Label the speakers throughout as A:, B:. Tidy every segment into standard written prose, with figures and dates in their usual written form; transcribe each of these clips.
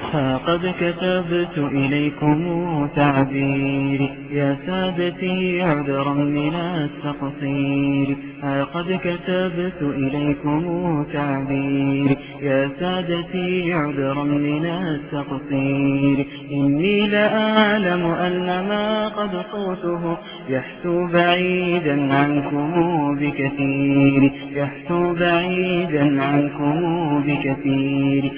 A: ها قد كتبت إليكم تعبيري يا سادتي عذرا من التقصير. ها قد كتبت إليكم تعبيري يا سادتي عذرا من التقصير. إني لأعلم أن ما قد صوته يحسو بعيدا عنكم بكثير، يحسو بعيدا عنكم بكثير،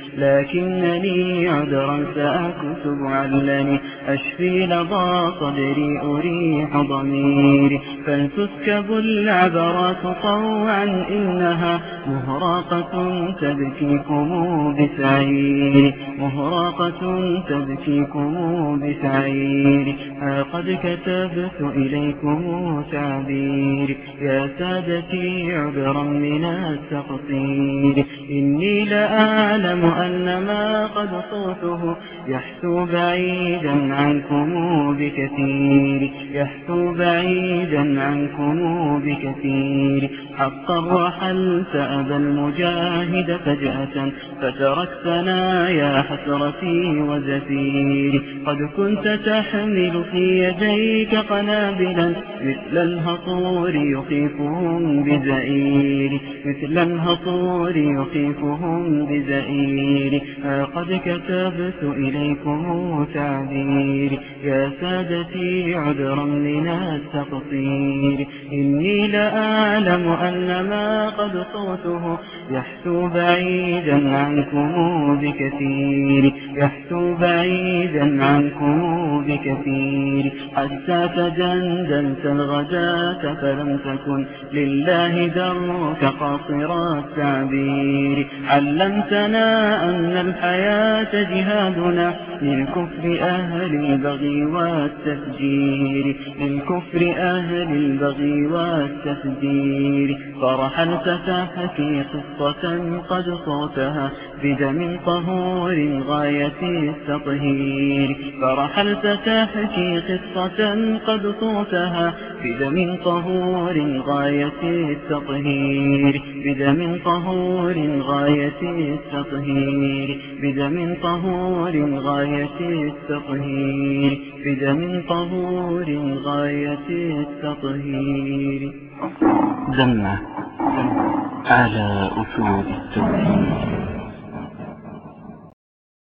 A: لكنني عذرا سأكتب علني أشفي لظى صدري أريح ضميري. فلتسكب العبرات طوعا إنها مهراقة تبكيكم بسعير، مهراقة تبكيكم بسعير. ها قد كتبت إليكم تعبيري يا سادتي عذرا من التقصير. إني لأعلم أن ما قد صوته يحسو بعيدا عنكم بكثير، يحسو بعيدا عنكم بكثير. حقا رحلت أبا المجاهد فجأة فتركتنا يا حسرتي وزفيري. قد كنت تحمل في يديك قنابلا مثل الهطور يخيفهم بزئير، مثل الهطور يخيفهم بزئير. قد كتبت إليكم تعبيري يا سادتي عذرا من التقصير. إني لأعلم أن ما قد صوته يحسو بعيدا عنكم بكثير، يحسو بعيدا عنكم بكثير. حتى تجندلت الغداة فلم تكن لله درك قاصر التعبير. علمتنا أن الحياة جهادنا للكفر أهل البغي والتفجير، للكفر أهل البغي والتفجير. فرحلت تحكي قصة قد صوتها بدم طهور غاية التطهير. فرحلت تحكي قصة قد صوتها بدم طهور غاية التطهير، بدم طهور غاية التطهير، بدم طهور غاية التطهير، بدم طهور غاية التطهير.
B: دمع على أسود التوحيد.